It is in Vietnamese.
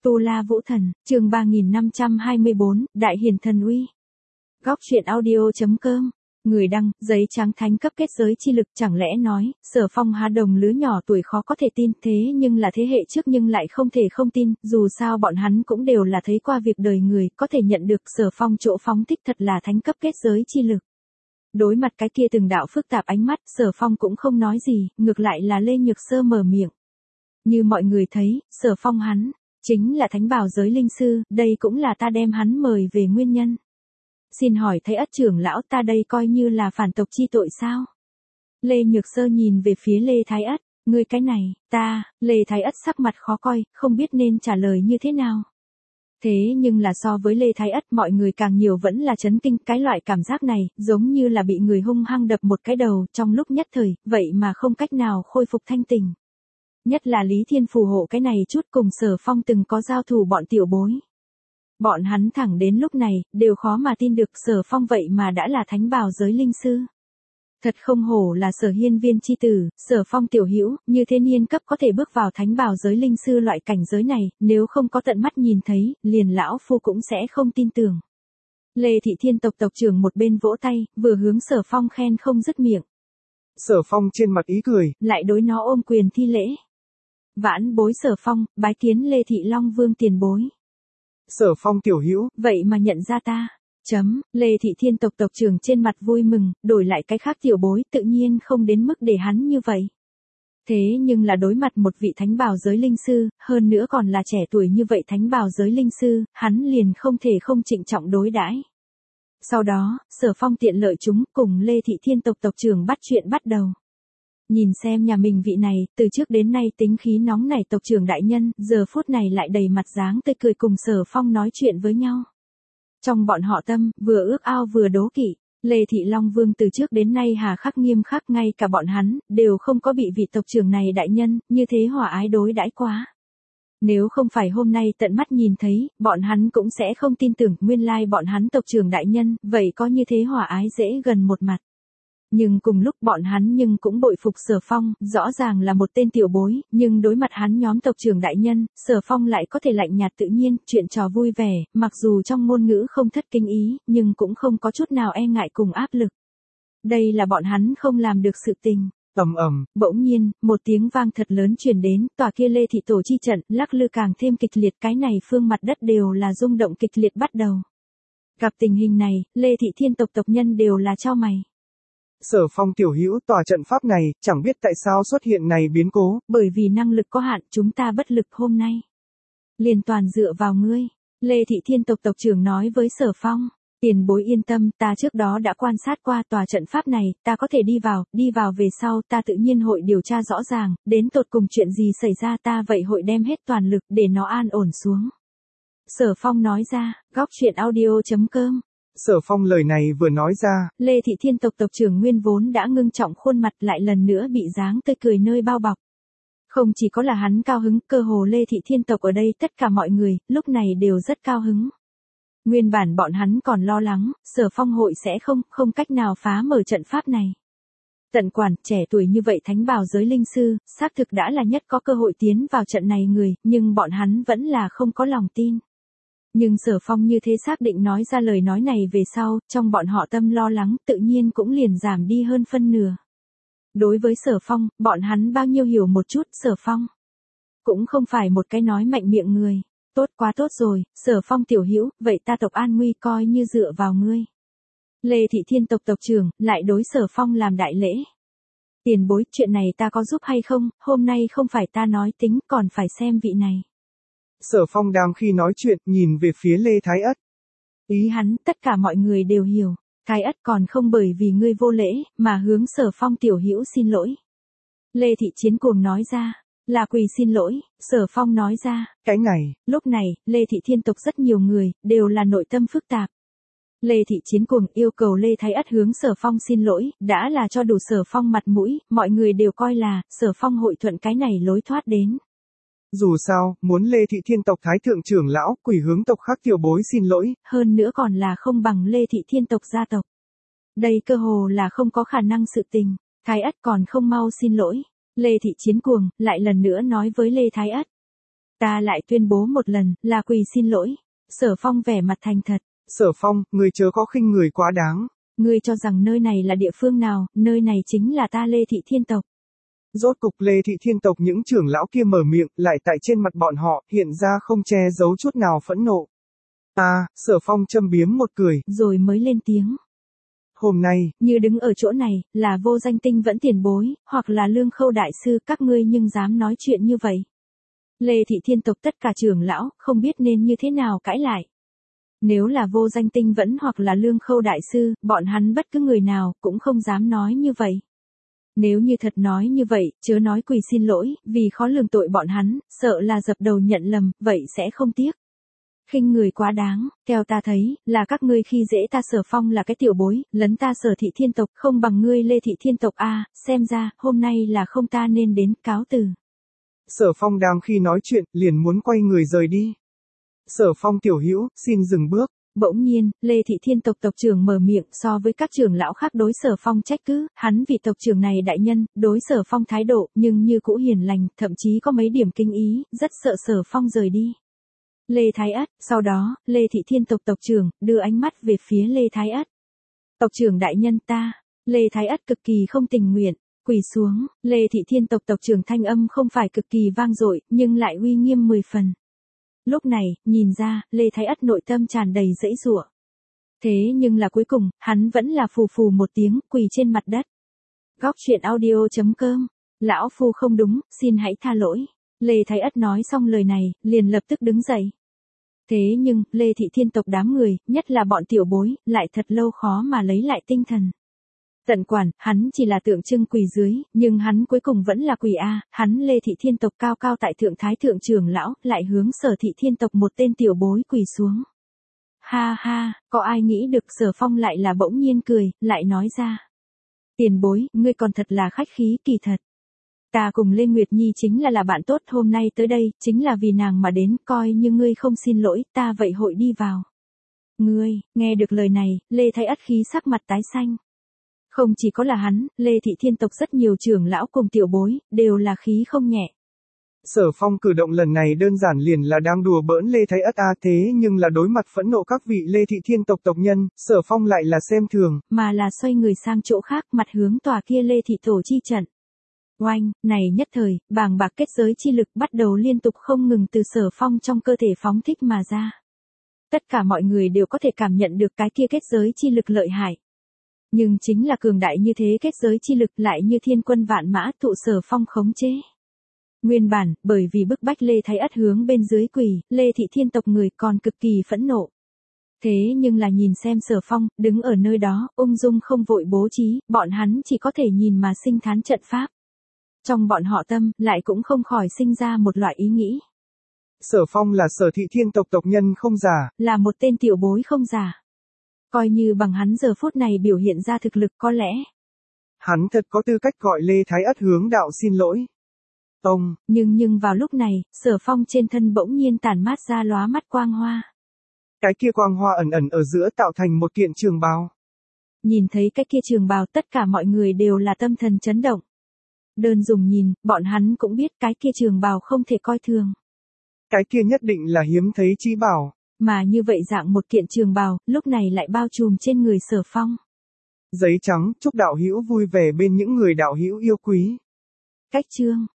Tu La Vũ Thần, chương 3524, Đại Hiền Thần Uy. Góc truyện audio.com. Người đăng, giấy trắng thánh cấp kết giới chi lực, chẳng lẽ nói, Sở Phong há đồng lứa nhỏ tuổi khó có thể tin, thế nhưng là thế hệ trước nhưng lại không thể không tin, dù sao bọn hắn cũng đều là thấy qua việc đời người, có thể nhận được Sở Phong chỗ phóng thích thật là thánh cấp kết giới chi lực. Đối mặt cái kia từng đạo phức tạp ánh mắt, Sở Phong cũng không nói gì, ngược lại là Lê Nhược Sơ mở miệng. Như mọi người thấy, Sở Phong hắn chính là thánh bảo giới linh sư, đây cũng là ta đem hắn mời về nguyên nhân. Xin hỏi Thái Ất trưởng lão, ta đây coi như là phản tộc chi tội sao? Lê Nhược Sơ nhìn về phía Lê Thái Ất, ngươi cái này, Lê Thái Ất sắc mặt khó coi, không biết nên trả lời như thế nào. Thế nhưng là so với Lê Thái Ất, mọi người càng nhiều vẫn là chấn kinh, cái loại cảm giác này, giống như là bị người hung hăng đập một cái đầu, trong lúc nhất thời, vậy mà không cách nào khôi phục thanh tình. Nhất là Lý Thiên phù hộ cái này chút cùng Sở Phong từng có giao thủ bọn tiểu bối. Bọn hắn thẳng đến lúc này, đều khó mà tin được Sở Phong vậy mà đã là thánh bảo giới linh sư. Thật không hổ là Sở hiên viên chi tử, Sở Phong tiểu hữu, như thế niên cấp có thể bước vào thánh bảo giới linh sư loại cảnh giới này, nếu không có tận mắt nhìn thấy, liền lão phu cũng sẽ không tin tưởng. Lê Thị Thiên tộc tộc trưởng một bên vỗ tay, vừa hướng Sở Phong khen không dứt miệng. Sở Phong trên mặt ý cười, lại đối nó ôm quyền thi lễ. Vãn bối Sở Phong, bái kiến Lê Thị Long Vương tiền bối. Sở Phong tiểu hữu, vậy mà nhận ra ta. Lê Thị Thiên tộc tộc trưởng trên mặt vui mừng, đổi lại cái khác tiểu bối tự nhiên không đến mức để hắn như vậy. Thế nhưng là đối mặt một vị thánh bảo giới linh sư, hơn nữa còn là trẻ tuổi như vậy thánh bảo giới linh sư, hắn liền không thể không trịnh trọng đối đãi. Sau đó, Sở Phong tiện lợi chúng cùng Lê Thị Thiên tộc tộc trưởng bắt chuyện bắt đầu. Nhìn xem nhà mình vị này, từ trước đến nay tính khí nóng nảy tộc trưởng đại nhân, giờ phút này lại đầy mặt dáng tươi cười cùng Sở Phong nói chuyện với nhau. Trong bọn họ tâm, vừa ước ao vừa đố kỵ, Lê Thị Long Vương từ trước đến nay hà khắc nghiêm khắc, ngay cả bọn hắn, đều không có bị vị tộc trưởng này đại nhân, như thế hòa ái đối đãi quá. Nếu không phải hôm nay tận mắt nhìn thấy, bọn hắn cũng sẽ không tin tưởng nguyên lai bọn hắn tộc trưởng đại nhân, vậy có như thế hòa ái dễ gần một mặt. Nhưng cùng lúc bọn hắn nhưng cũng bội phục Sở Phong, rõ ràng là một tên tiểu bối, nhưng đối mặt hắn nhóm tộc trưởng đại nhân, Sở Phong lại có thể lạnh nhạt tự nhiên, chuyện trò vui vẻ, mặc dù trong ngôn ngữ không thất kinh ý, nhưng cũng không có chút nào e ngại cùng áp lực. Đây là bọn hắn không làm được sự tình. Bỗng nhiên, một tiếng vang thật lớn truyền đến, tòa kia Lê Thị tổ chi trận, lắc lư càng thêm kịch liệt, cái này phương mặt đất đều là rung động kịch liệt bắt đầu. Gặp tình hình này, Lê Thị Thiên tộc tộc nhân đều là chau mày. Sở Phong tiểu hữu, tòa trận pháp này, chẳng biết tại sao xuất hiện này biến cố. Bởi vì năng lực có hạn, chúng ta bất lực hôm nay. Liền toàn dựa vào ngươi. Lê Thị Thiên tộc tộc trưởng nói với Sở Phong. Tiền bối yên tâm, ta trước đó đã quan sát qua tòa trận pháp này, ta có thể đi vào về sau, ta tự nhiên hội điều tra rõ ràng, đến tột cùng chuyện gì xảy ra ta vậy hội đem hết toàn lực để nó an ổn xuống. Sở Phong nói ra, góc truyện audio.com. Sở Phong lời này vừa nói ra, Lê Thị Thiên tộc tộc trưởng nguyên vốn đã ngưng trọng khuôn mặt lại lần nữa bị dáng tươi cười nơi bao bọc. Không chỉ có là hắn cao hứng, cơ hồ Lê Thị Thiên tộc ở đây tất cả mọi người, lúc này đều rất cao hứng. Nguyên bản bọn hắn còn lo lắng, Sở Phong hội sẽ không cách nào phá mở trận pháp này. Tận quản, trẻ tuổi như vậy thánh bảo giới linh sư, xác thực đã là nhất có cơ hội tiến vào trận này người, nhưng bọn hắn vẫn là không có lòng tin. Nhưng Sở Phong như thế xác định nói ra lời nói này về sau, trong bọn họ tâm lo lắng tự nhiên cũng liền giảm đi hơn phân nửa. Đối với Sở Phong, bọn hắn bao nhiêu hiểu một chút, Sở Phong cũng không phải một cái nói mạnh miệng người. Tốt quá tốt rồi, Sở Phong tiểu hữu, vậy ta tộc an nguy coi như dựa vào ngươi. Lê Thị Thiên tộc tộc trưởng lại đối Sở Phong làm đại lễ. Tiền bối, chuyện này ta có giúp hay không, hôm nay không phải ta nói tính, còn phải xem vị này. Sở Phong đang khi nói chuyện, nhìn về phía Lê Thái Ất. Ý hắn, tất cả mọi người đều hiểu, Thái Ất còn không bởi vì ngươi vô lễ, mà hướng Sở Phong tiểu hữu xin lỗi. Lê Thị Chiến Cuồng nói ra, là quỳ xin lỗi, Sở Phong nói ra, cái này, lúc này, Lê Thị Thiên tộc rất nhiều người, đều là nội tâm phức tạp. Lê Thị Chiến Cuồng yêu cầu Lê Thái Ất hướng Sở Phong xin lỗi, đã là cho đủ Sở Phong mặt mũi, mọi người đều coi là, Sở Phong hội thuận cái này lối thoát đến. Dù sao, muốn Lê Thị Thiên tộc Thái Thượng trưởng lão, quỳ hướng tộc khác tiểu bối xin lỗi. Hơn nữa còn là không bằng Lê Thị Thiên tộc gia tộc. Đây cơ hồ là không có khả năng sự tình, Thái Ất còn không mau xin lỗi. Lê Thị Chiến Cuồng lại lần nữa nói với Lê Thái Ất. Ta lại tuyên bố một lần, là quỳ xin lỗi. Sở Phong vẻ mặt thành thật. Sở Phong, người chớ có khinh người quá đáng. Ngươi cho rằng nơi này là địa phương nào, nơi này chính là ta Lê Thị Thiên tộc. Rốt cục Lê Thị Thiên tộc những trưởng lão kia mở miệng, lại tại trên mặt bọn họ, hiện ra không che giấu chút nào phẫn nộ. Sở Phong châm biếm một cười. Rồi mới lên tiếng. Hôm nay, như đứng ở chỗ này, là Vô Danh Tinh Vẫn tiền bối, hoặc là Lương Khâu đại sư, các ngươi nhưng dám nói chuyện như vậy. Lê Thị Thiên tộc tất cả trưởng lão, không biết nên như thế nào cãi lại. Nếu là Vô Danh Tinh Vẫn hoặc là Lương Khâu đại sư, bọn hắn bất cứ người nào, cũng không dám nói như vậy. Nếu như thật nói như vậy, chớ nói quỳ xin lỗi, vì khó lường tội bọn hắn, sợ là dập đầu nhận lầm, vậy sẽ không tiếc. Khinh người quá đáng, theo ta thấy, là các ngươi khi dễ ta Sở Phong là cái tiểu bối, lấn ta Sở Thị Thiên tộc, không bằng ngươi Lê Thị Thiên tộc xem ra, hôm nay là không ta nên đến, cáo từ. Sở Phong đang khi nói chuyện, liền muốn quay người rời đi. Sở Phong tiểu hữu, xin dừng bước. Bỗng nhiên, Lê Thị Thiên tộc tộc trưởng mở miệng, so với các trưởng lão khác đối Sở Phong trách cứ, hắn vì tộc trưởng này đại nhân, đối Sở Phong thái độ, nhưng như cũ hiền lành, thậm chí có mấy điểm kinh ý, rất sợ Sở Phong rời đi. Lê Thái Ất, sau đó, Lê Thị Thiên tộc tộc trưởng, đưa ánh mắt về phía Lê Thái Ất. Tộc trưởng đại nhân ta, Lê Thái Ất cực kỳ không tình nguyện, quỳ xuống, Lê Thị Thiên tộc tộc trưởng thanh âm không phải cực kỳ vang dội, nhưng lại uy nghiêm 10 phần. Lúc này, nhìn ra, Lê Thái Ất nội tâm tràn đầy dãy giụa. Thế nhưng là cuối cùng, hắn vẫn là phù phù một tiếng, quỳ trên mặt đất. Góc truyện audio.com. Lão phu không đúng, xin hãy tha lỗi. Lê Thái Ất nói xong lời này, liền lập tức đứng dậy. Thế nhưng, Lê Thị Thiên tộc đám người, nhất là bọn tiểu bối, lại thật lâu khó mà lấy lại tinh thần. Tận quản, hắn chỉ là tượng trưng quỳ dưới, nhưng hắn cuối cùng vẫn là quỳ hắn Lê Thị Thiên tộc cao cao tại thượng thái thượng trưởng lão, lại hướng Sở Thị Thiên tộc một tên tiểu bối quỳ xuống. Ha ha, có ai nghĩ được Sở Phong lại là bỗng nhiên cười, lại nói ra. Tiền bối, ngươi còn thật là khách khí, kỳ thật. Ta cùng Lê Nguyệt Nhi chính là bạn tốt, hôm nay tới đây, chính là vì nàng mà đến, coi như ngươi không xin lỗi, ta vậy hội đi vào. Ngươi, nghe được lời này, Lê Thái Ất khí sắc mặt tái xanh. Không chỉ có là hắn, Lê Thị Thiên tộc rất nhiều trưởng lão cùng tiểu bối, đều là khí không nhẹ. Sở Phong cử động lần này đơn giản liền là đang đùa bỡn Lê Thái Ất thế nhưng là đối mặt phẫn nộ các vị Lê Thị Thiên tộc tộc nhân, Sở Phong lại là xem thường. Mà là xoay người sang chỗ khác, mặt hướng tòa kia Lê Thị Tổ chi trận. Oanh, này nhất thời, bàng bạc kết giới chi lực bắt đầu liên tục không ngừng từ Sở Phong trong cơ thể phóng thích mà ra. Tất cả mọi người đều có thể cảm nhận được cái kia kết giới chi lực lợi hại. Nhưng chính là cường đại như thế kết giới chi lực lại như thiên quân vạn mã thụ Sở Phong khống chế. Nguyên bản, bởi vì bức bách Lê Thái Ất hướng bên dưới quỳ, Lê Thị Thiên tộc người còn cực kỳ phẫn nộ. Thế nhưng là nhìn xem Sở Phong, đứng ở nơi đó, ung dung không vội bố trí, bọn hắn chỉ có thể nhìn mà sinh thán trận pháp. Trong bọn họ tâm, lại cũng không khỏi sinh ra một loại ý nghĩ. Sở Phong là Sở Thị Thiên tộc tộc nhân không giả. Là một tên tiểu bối không giả. Coi như bằng hắn giờ phút này biểu hiện ra thực lực có lẽ. Hắn thật có tư cách gọi Lê Thái Ất hướng đạo xin lỗi. Nhưng vào lúc này, Sở Phong trên thân bỗng nhiên tản mát ra lóa mắt quang hoa. Cái kia quang hoa ẩn ẩn ở giữa tạo thành một kiện trường bào. Nhìn thấy cái kia trường bào tất cả mọi người đều là tâm thần chấn động. Đơn dùng nhìn, bọn hắn cũng biết cái kia trường bào không thể coi thường. Cái kia nhất định là hiếm thấy chí bảo. Mà như vậy dạng một kiện trường bào, lúc này lại bao trùm trên người Sở Phong. Giấy trắng, chúc đạo hữu vui vẻ bên những người đạo hữu yêu quý. Cách chương